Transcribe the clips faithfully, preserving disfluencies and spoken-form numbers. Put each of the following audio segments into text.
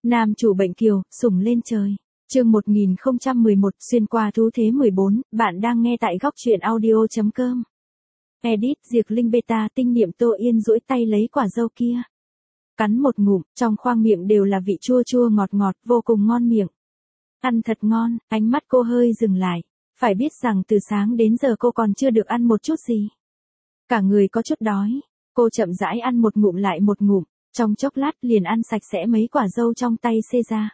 Nam chủ bệnh kiều, sủng lên trời. Chương một nghìn không trăm mười một, xuyên qua thú thế mười bốn, bạn đang nghe tại góc truyện audio chấm com. Edit, Diệp Linh beta, tinh niệm Tô Yên duỗi tay lấy quả dâu kia. Cắn một ngụm, trong khoang miệng đều là vị chua chua ngọt ngọt, vô cùng ngon miệng. Ăn thật ngon, ánh mắt cô hơi dừng lại. Phải biết rằng từ sáng đến giờ cô còn chưa được ăn một chút gì. Cả người có chút đói. Cô chậm rãi ăn một ngụm lại một ngụm, trong chốc lát liền ăn sạch sẽ mấy quả dâu trong tay Sê-ra.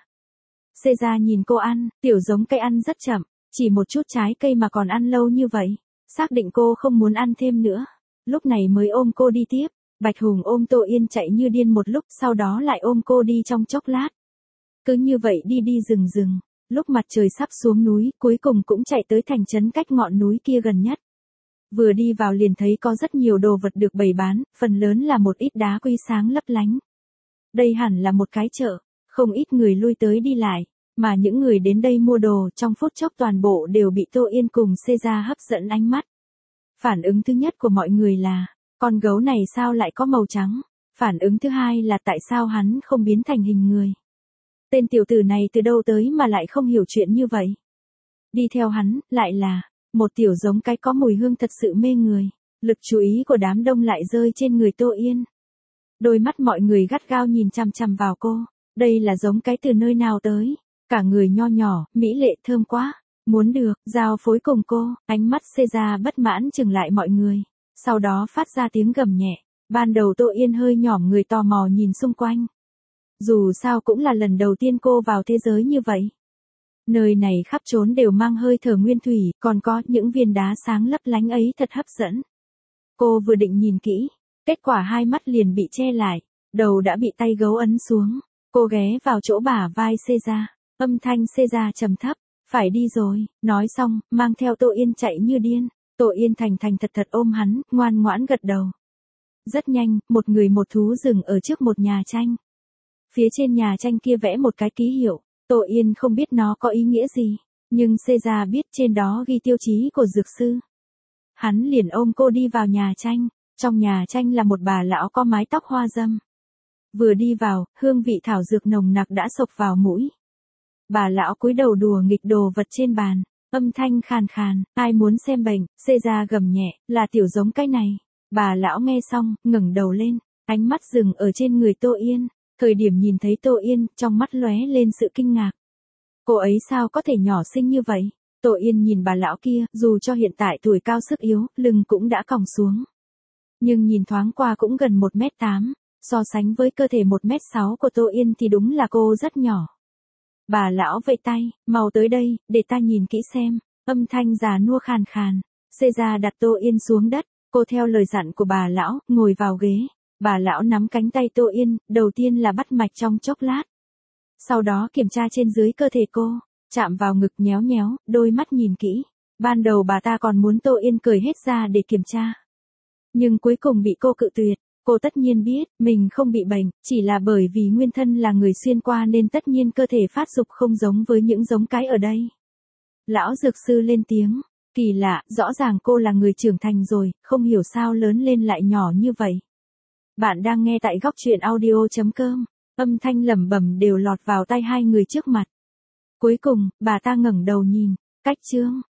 Sê-ra nhìn cô ăn, tiểu giống cây ăn rất chậm, chỉ một chút trái cây mà còn ăn lâu như vậy. Xác định cô không muốn ăn thêm nữa. Lúc này mới ôm cô đi tiếp. Bạch Hùng ôm Tô Yên chạy như điên một lúc, sau đó lại ôm cô đi trong chốc lát. Cứ như vậy đi đi rừng rừng. Lúc mặt trời sắp xuống núi, cuối cùng cũng chạy tới thành trấn cách ngọn núi kia gần nhất. Vừa đi vào liền thấy có rất nhiều đồ vật được bày bán, phần lớn là một ít đá quý sáng lấp lánh. Đây hẳn là một cái chợ, không ít người lui tới đi lại, mà những người đến đây mua đồ trong phút chốc toàn bộ đều bị Tô Yên cùng Sê-ra hấp dẫn ánh mắt. Phản ứng thứ nhất của mọi người là, con gấu này sao lại có màu trắng? Phản ứng thứ hai là tại sao hắn không biến thành hình người? Tên tiểu tử này từ đâu tới mà lại không hiểu chuyện như vậy? Đi theo hắn, lại là một tiểu giống cái có mùi hương thật sự mê người. Lực chú ý của đám đông lại rơi trên người Tô Yên. Đôi mắt mọi người gắt gao nhìn chằm chằm vào cô. Đây là giống cái từ nơi nào tới? Cả người nho nhỏ, mỹ lệ thơm quá. Muốn được, giao phối cùng cô. Ánh mắt Sê-ra bất mãn chừng lại mọi người. Sau đó phát ra tiếng gầm nhẹ. Ban đầu Tô Yên hơi nhỏm người tò mò nhìn xung quanh. Dù sao cũng là lần đầu tiên cô vào thế giới như vậy. Nơi này khắp trốn đều mang hơi thở nguyên thủy, còn có những viên đá sáng lấp lánh ấy thật hấp dẫn. Cô vừa định nhìn kỹ, kết quả hai mắt liền bị che lại, đầu đã bị tay gấu ấn xuống. Cô ghé vào chỗ bả vai Sê-ra, âm thanh Sê-ra trầm thấp, phải đi rồi, nói xong, mang theo Tô Yên chạy như điên. Tô Yên thành thành thật thật ôm hắn, ngoan ngoãn gật đầu. Rất nhanh, một người một thú dừng ở trước một nhà tranh. Phía trên nhà tranh kia vẽ một cái ký hiệu, Tô Yên không biết nó có ý nghĩa gì, nhưng Sê-ra biết trên đó ghi tiêu chí của dược sư. Hắn liền ôm cô đi vào nhà tranh, trong nhà tranh là một bà lão có mái tóc hoa dâm. Vừa đi vào, hương vị thảo dược nồng nặc đã xộc vào mũi. Bà lão cúi đầu đùa nghịch đồ vật trên bàn, âm thanh khàn khàn, ai muốn xem bệnh? Sê-ra gầm nhẹ, là tiểu giống cái này. Bà lão nghe xong, ngẩng đầu lên, ánh mắt dừng ở trên người Tô Yên. Thời điểm nhìn thấy Tô Yên, trong mắt lóe lên sự kinh ngạc. Cô ấy sao có thể nhỏ xinh như vậy? Tô Yên nhìn bà lão kia, dù cho hiện tại tuổi cao sức yếu, lưng cũng đã còng xuống. Nhưng nhìn thoáng qua cũng gần một mét tám, so sánh với cơ thể một mét sáu của Tô Yên thì đúng là cô rất nhỏ. Bà lão vẫy tay, mau tới đây, để ta nhìn kỹ xem, âm thanh già nua khàn khàn. Sê-ra đặt Tô Yên xuống đất, cô theo lời dặn của bà lão, ngồi vào ghế. Bà lão nắm cánh tay Tô Yên, đầu tiên là bắt mạch trong chốc lát. Sau đó kiểm tra trên dưới cơ thể cô, chạm vào ngực nhéo nhéo, đôi mắt nhìn kỹ. Ban đầu bà ta còn muốn Tô Yên cởi hết ra để kiểm tra. Nhưng cuối cùng bị cô cự tuyệt. Cô tất nhiên biết, mình không bị bệnh, chỉ là bởi vì nguyên thân là người xuyên qua nên tất nhiên cơ thể phát dục không giống với những giống cái ở đây. Lão dược sư lên tiếng, kỳ lạ, rõ ràng cô là người trưởng thành rồi, không hiểu sao lớn lên lại nhỏ như vậy. Bạn đang nghe tại góc truyện audio chấm com, âm thanh lẩm bẩm đều lọt vào tai hai người trước mặt. Cuối cùng, bà ta ngẩng đầu nhìn, cách chương,